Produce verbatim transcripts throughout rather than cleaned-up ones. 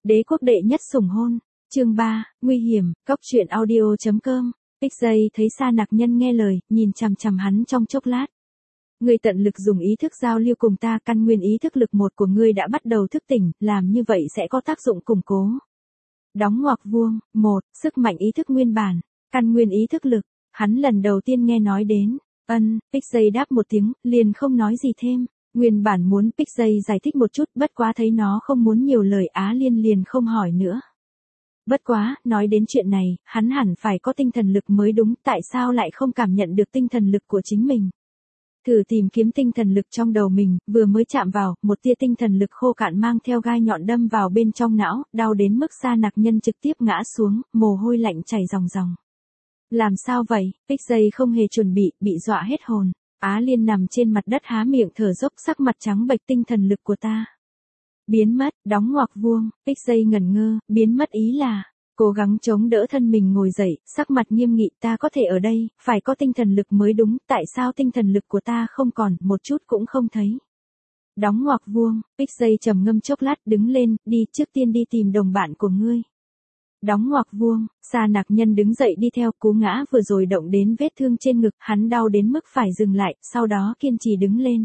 Đế quốc đệ nhất sủng hôn. Chương ba, nguy hiểm, cốc truyện audio.com. Pixay thấy Sa Nặc Nhân nghe lời, nhìn chằm chằm hắn trong chốc lát. Ngươi tận lực dùng ý thức giao lưu cùng ta, căn nguyên ý thức lực một của ngươi đã bắt đầu thức tỉnh, làm như vậy sẽ có tác dụng củng cố. Đóng ngoặc vuông, một, sức mạnh ý thức nguyên bản, căn nguyên ý thức lực, hắn lần đầu tiên nghe nói đến. Ân, Pixay đáp một tiếng, liền không nói gì thêm. Nguyên bản muốn Pixay giải thích một chút, bất quá thấy nó không muốn nhiều lời, Á Liên liền không hỏi nữa. Bất quá, nói đến chuyện này, hắn hẳn phải có tinh thần lực mới đúng, tại sao lại không cảm nhận được tinh thần lực của chính mình? Thử tìm kiếm tinh thần lực trong đầu mình, vừa mới chạm vào, một tia tinh thần lực khô cạn mang theo gai nhọn đâm vào bên trong não, đau đến mức Sa Nặc Nhân trực tiếp ngã xuống, mồ hôi lạnh chảy ròng ròng. Làm sao vậy? Pixay không hề chuẩn bị, bị dọa hết hồn. Á Liên nằm trên mặt đất há miệng thở dốc, sắc mặt trắng bệch. Tinh thần lực của ta biến mất. Đóng ngoặc vuông, Pixay ngẩn ngơ, biến mất ý là, cố gắng chống đỡ thân mình ngồi dậy, sắc mặt nghiêm nghị, ta có thể ở đây, phải có tinh thần lực mới đúng, tại sao tinh thần lực của ta không còn, một chút cũng không thấy. Đóng ngoặc vuông, Pixay trầm ngâm chốc lát, đứng lên, đi, trước tiên đi tìm đồng bạn của ngươi. Đóng ngoặc vuông, Sa Nặc Nhân đứng dậy đi theo, cú ngã vừa rồi động đến vết thương trên ngực, hắn đau đến mức phải dừng lại, sau đó kiên trì đứng lên.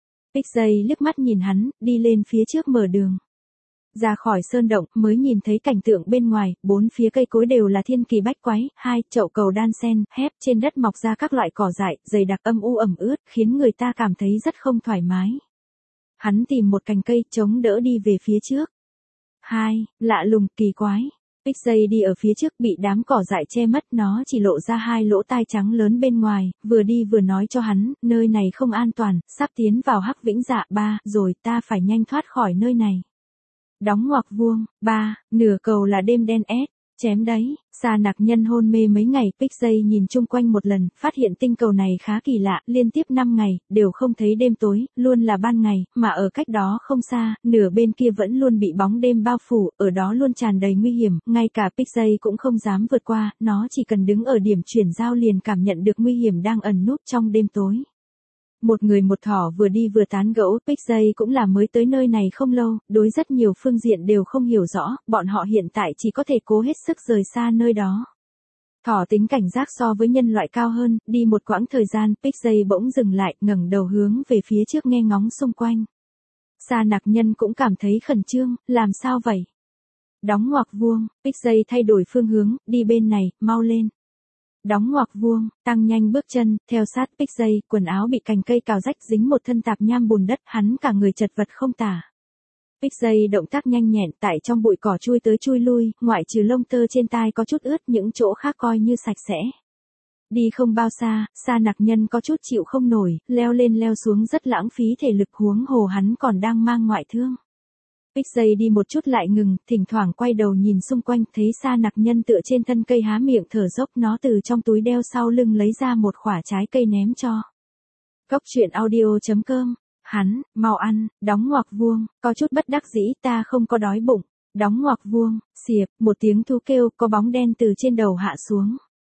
Pixay liếc mắt nhìn hắn, đi lên phía trước mở đường. Ra khỏi sơn động, mới nhìn thấy cảnh tượng bên ngoài, bốn phía cây cối đều là thiên kỳ bách quái, hai, chậu cầu đan sen, hép, trên đất mọc ra các loại cỏ dại, dày đặc âm u ẩm ướt, khiến người ta cảm thấy rất không thoải mái. Hắn tìm một cành cây, chống đỡ đi về phía trước. Hai, lạ lùng, kỳ quái. Pixay đi ở phía trước bị đám cỏ dại che mất, nó chỉ lộ ra hai lỗ tai trắng lớn bên ngoài, vừa đi vừa nói cho hắn, nơi này không an toàn, sắp tiến vào Hắc Vĩnh Dạ ba, rồi ta phải nhanh thoát khỏi nơi này. Đóng ngoặc vuông, ba, nửa cầu là đêm đen ét, chém đấy. Sa Nặc Nhân hôn mê mấy ngày, Pixay nhìn chung quanh một lần, phát hiện tinh cầu này khá kỳ lạ, liên tiếp năm ngày, đều không thấy đêm tối, luôn là ban ngày, mà ở cách đó không xa, nửa bên kia vẫn luôn bị bóng đêm bao phủ, ở đó luôn tràn đầy nguy hiểm, ngay cả Pixay cũng không dám vượt qua, nó chỉ cần đứng ở điểm chuyển giao liền cảm nhận được nguy hiểm đang ẩn núp trong đêm tối. Một người một thỏ vừa đi vừa tán gẫu, Pixay cũng là mới tới nơi này không lâu, đối rất nhiều phương diện đều không hiểu rõ, bọn họ hiện tại chỉ có thể cố hết sức rời xa nơi đó. Thỏ tính cảnh giác so với nhân loại cao hơn, đi một quãng thời gian, Pixay bỗng dừng lại, ngẩng đầu hướng về phía trước nghe ngóng xung quanh. Sa Nặc Nhân cũng cảm thấy khẩn trương, làm sao vậy? Đóng ngoặc vuông, Pixay thay đổi phương hướng, đi bên này, mau lên. Đóng ngoặc vuông, tăng nhanh bước chân, theo sát Pixay, quần áo bị cành cây cào rách dính một thân tạp nham bùn đất, hắn cả người chật vật không tả. Pixay động tác nhanh nhẹn, tại trong bụi cỏ chui tới chui lui, ngoại trừ lông tơ trên tai có chút ướt, những chỗ khác coi như sạch sẽ. Đi không bao xa, Sa Nặc Nhân có chút chịu không nổi, leo lên leo xuống rất lãng phí thể lực, huống hồ hắn còn đang mang ngoại thương. Pixay đi một chút lại ngừng, thỉnh thoảng quay đầu nhìn xung quanh, thấy Sa Nặc Nhân tựa trên thân cây há miệng thở dốc, nó từ trong túi đeo sau lưng lấy ra một quả trái cây ném cho. Cốc truyện audio.com, hắn, mau ăn. Đóng ngoặc vuông, có chút bất đắc dĩ, ta không có đói bụng. Đóng ngoặc vuông, xiệp, một tiếng thú kêu, có bóng đen từ trên đầu hạ xuống.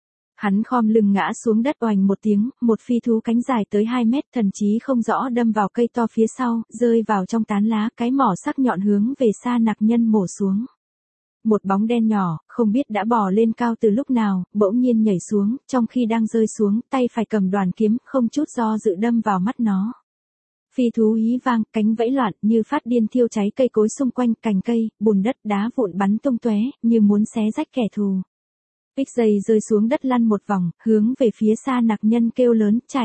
Hắn khom lưng ngã xuống đất, oành một tiếng, một phi thú cánh dài tới hai mét, thần chí không rõ đâm vào cây to phía sau, rơi vào trong tán lá, cái mỏ sắc nhọn hướng về Sa Nặc Nhân mổ xuống. Một bóng đen nhỏ, không biết đã bò lên cao từ lúc nào, bỗng nhiên nhảy xuống, trong khi đang rơi xuống, tay phải cầm đoàn kiếm, không chút do dự đâm vào mắt nó. Phi thú hí vang, cánh vẫy loạn, như phát điên thiêu cháy cây cối xung quanh, cành cây, bùn đất, đá vụn bắn tung tóe, như muốn xé rách kẻ thù. Pixay rơi xuống đất lăn một vòng, hướng về phía Sa Nặc Nhân kêu lớn, chạy.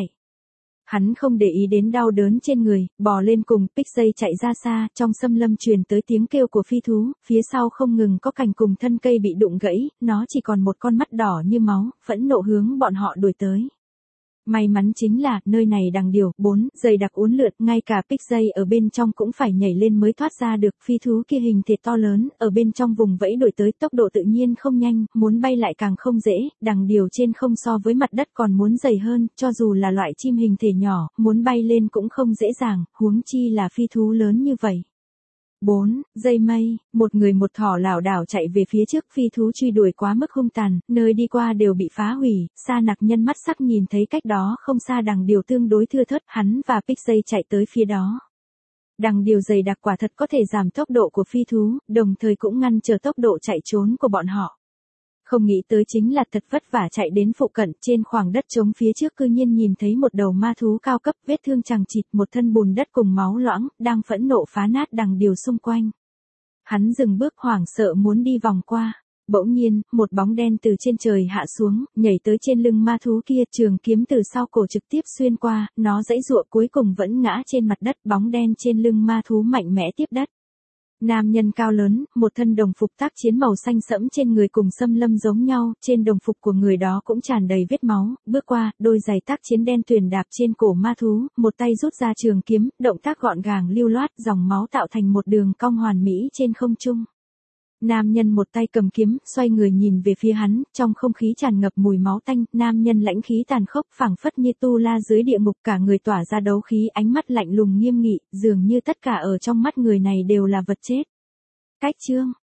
Hắn không để ý đến đau đớn trên người, bò lên cùng, Pixay chạy ra xa, trong xâm lâm truyền tới tiếng kêu của phi thú, phía sau không ngừng có cành cùng thân cây bị đụng gãy, nó chỉ còn một con mắt đỏ như máu, phẫn nộ hướng bọn họ đuổi tới. May mắn chính là, nơi này đằng điều, bốn, dày đặc uốn lượn, ngay cả Pixay ở bên trong cũng phải nhảy lên mới thoát ra được, phi thú kia hình thể to lớn, ở bên trong vùng vẫy đuổi tới, tốc độ tự nhiên không nhanh, muốn bay lại càng không dễ, đằng điều trên không so với mặt đất còn muốn dày hơn, cho dù là loại chim hình thể nhỏ, muốn bay lên cũng không dễ dàng, huống chi là phi thú lớn như vậy. bốn. Dây mây, một người một thỏ lảo đảo chạy về phía trước, phi thú truy đuổi quá mức hung tàn, nơi đi qua đều bị phá hủy, Sa Nặc Nhân mắt sắc nhìn thấy cách đó không xa đằng điều tương đối thưa thớt, hắn và Pixay chạy tới phía đó. Đằng điều dày đặc quả thật có thể giảm tốc độ của phi thú, đồng thời cũng ngăn trở tốc độ chạy trốn của bọn họ. Không nghĩ tới chính là thật vất vả chạy đến phụ cận, trên khoảng đất trống phía trước cư nhiên nhìn thấy một đầu ma thú cao cấp, vết thương chằng chịt, một thân bùn đất cùng máu loãng, đang phẫn nộ phá nát đằng điều xung quanh. Hắn dừng bước hoảng sợ muốn đi vòng qua. Bỗng nhiên, một bóng đen từ trên trời hạ xuống, nhảy tới trên lưng ma thú kia, trường kiếm từ sau cổ trực tiếp xuyên qua, nó giãy giụa cuối cùng vẫn ngã trên mặt đất, bóng đen trên lưng ma thú mạnh mẽ tiếp đất. Nam nhân cao lớn, một thân đồng phục tác chiến màu xanh sẫm trên người cùng xâm lâm giống nhau, trên đồng phục của người đó cũng tràn đầy vết máu, bước qua, đôi giày tác chiến đen tuyền đạp trên cổ ma thú, một tay rút ra trường kiếm, động tác gọn gàng lưu loát, dòng máu tạo thành một đường cong hoàn mỹ trên không trung. Nam nhân một tay cầm kiếm, xoay người nhìn về phía hắn, trong không khí tràn ngập mùi máu tanh, nam nhân lãnh khí tàn khốc phảng phất như tu la dưới địa ngục, cả người tỏa ra đấu khí, ánh mắt lạnh lùng nghiêm nghị, dường như tất cả ở trong mắt người này đều là vật chết. Cách chương